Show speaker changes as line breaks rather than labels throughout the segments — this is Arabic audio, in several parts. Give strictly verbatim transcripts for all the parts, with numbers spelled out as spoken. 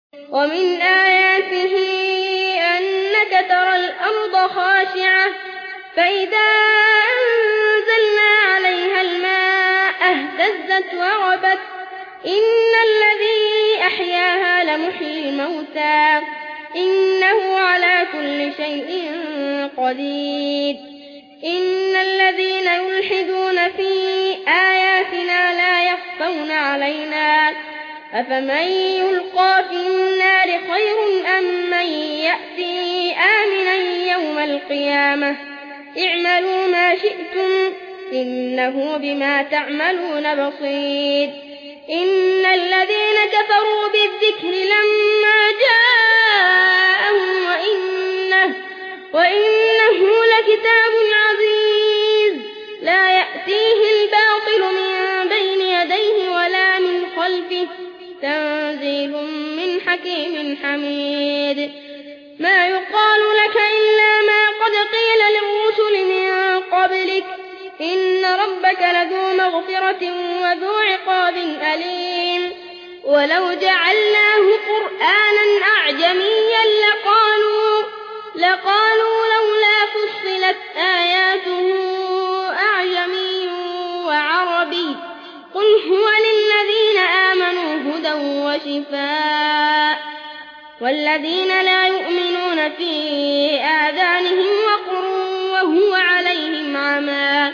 ومن آياته أنك ترى الأرض خاشعة فإذا أنزلنا عليها الماء اهتزت وربت إن الذي أحياها لمحيي الموتى إنه على كل شيء قدير. إن الذين يلحدون في آياتنا لا يخفون علينا أفمن يلقى في النار خير أم من يأتي آمنا يوم القيامة اعملوا ما شئتم إنه بما تعملون بصير. إن الذين كفروا بالذكر لما جاءهم وإنه, وإنه لكتاب عزيز لا يأتيه الباطل من بين يديه ولا من خلفه تنزيل من حكيم حميد. ما يقال لك إلا ما قد قيل للرسل من قبلك إن ربك لذو مغفرة وذو عقاب أليم. ولو جعلناه قرآنا أعجميا لقالوا, لقالوا لولا فصلت آياته أعجمي وعربي قل هو للذين آمنوا هدى وشفاء والذين لا يؤمنون في آذانهم وقر وهو عليهم عمى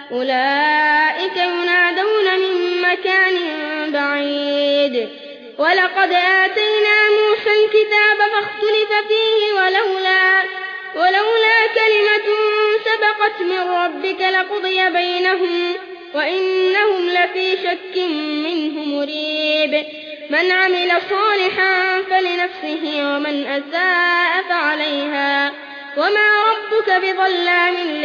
أولئك ينادون من مكان بعيد. ولقد آتينا موسى الكتاب فاختلف فيه ولولا, ولولا كلمة سبقت من ربك لقضي بينهم وإنهم لفي شك منه مريب. من عمل صالحا فلنفسه ومن أساء فعليها وما ربك بظلام